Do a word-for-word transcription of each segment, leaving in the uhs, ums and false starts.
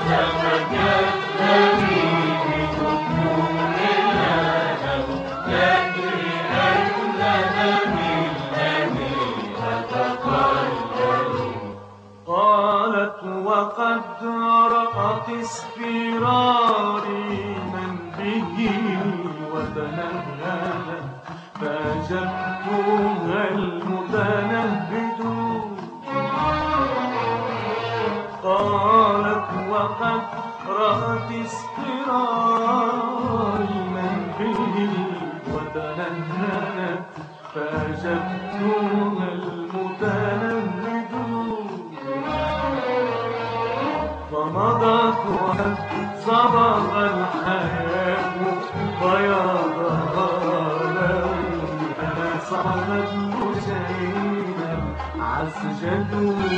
وقد رأت اصفراري من به وتنهد فأجبتها المتنهد قالت وقد رأت اصفراري من به وتنهد فأجبتها المتنهد فمضت وقد صبغ الحياة بياضها لونها صعدت حسينا عسجد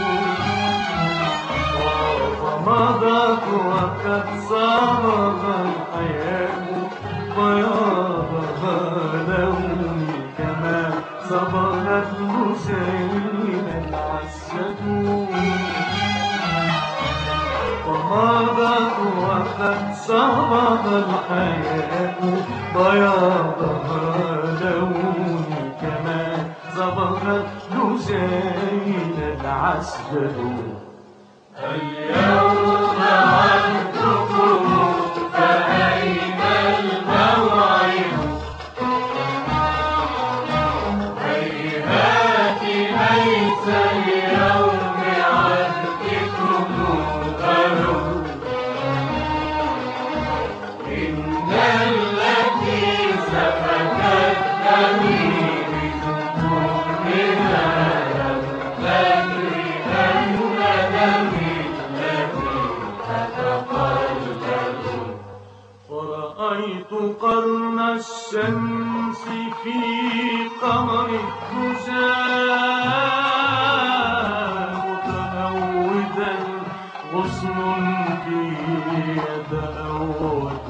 فمضت وقد صبغ الحياة بياضها لوني كما صبغت حسينا عسجد ومضت وقد صبغ الحياة بياضها لوني كما صبغت حسين العسجد اليوم عدتكم فأين الموعد هيهات ليس اليوم عدتكم إن التي سفكت دمي بجنونها لم تدري أن دمي الذي تتقلب فرأيت قرن الشمس في قمر الدجى متأودا غصن فيه يتأود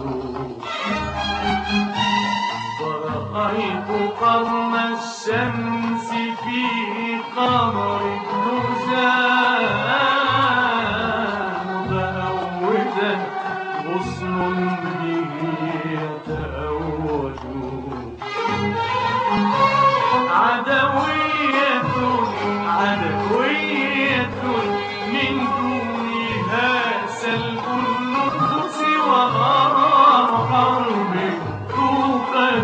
فرأيت قرن الشمس في قمر الدجى متأودا غصن به يتأود عدوية عدوية من دونها سلب النفوس وغار حرب توقد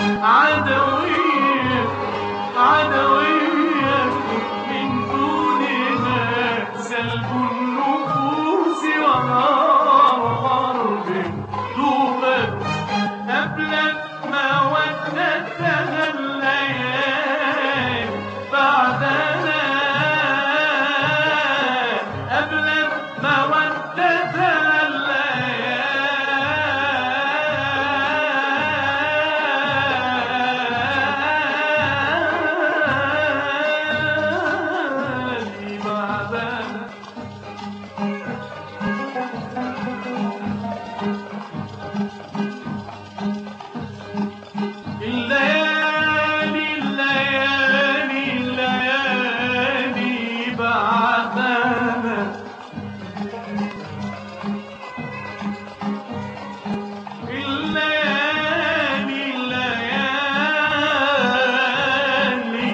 عدوية عدوية من دونها سلب النفوس وغار حرب توقد أبلت مودتها الليالي بعدنا أبلت مودتها الليالي بعدنا الليالي الليالي الليالي بعدنا الليالي الليالي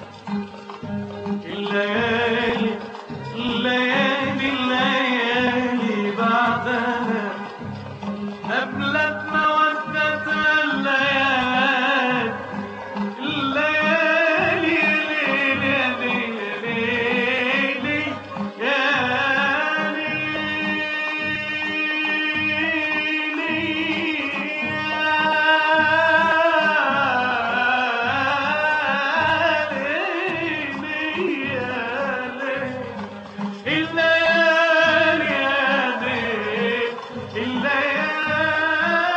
الليالي الليالي الليالي بعدنا أبلت مودتها الليالي الليالي ليلي ليلي يا الليالي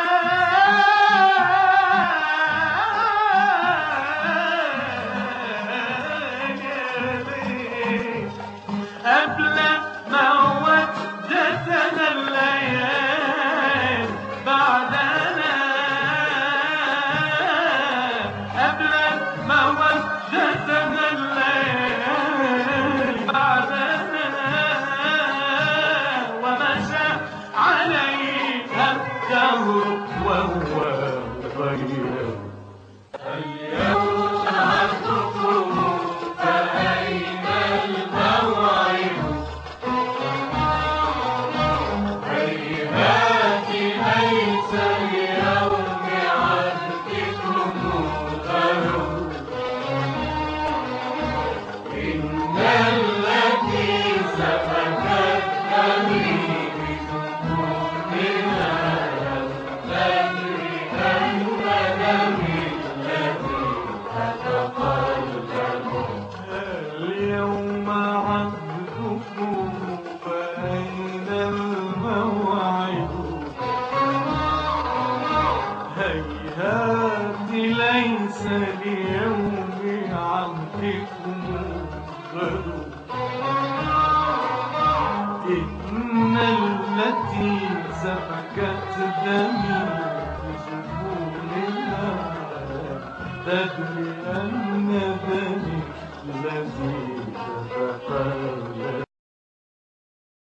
الدهر وهو غير. اليوم عدكم فأين الموعد؟ هيهات ليس اليوم عهدكم غير. إن التي سفكت دمي بجنونها لم تدري أن دمي الذي أتقلب. اليوم عبدكم فأين الموعد؟ هيهات ليس اليوم عهدكم غير. إن التي سفكت دمي بجفونها تدري أن دمي الذي تتقلب.